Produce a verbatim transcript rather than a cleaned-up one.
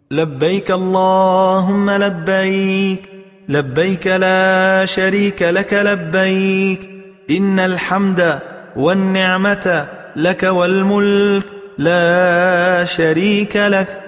لبيك اللهم لبيك لبيك لا شريك لك لبيك إن الحمد والنعمة لك والملك لا شريك لك.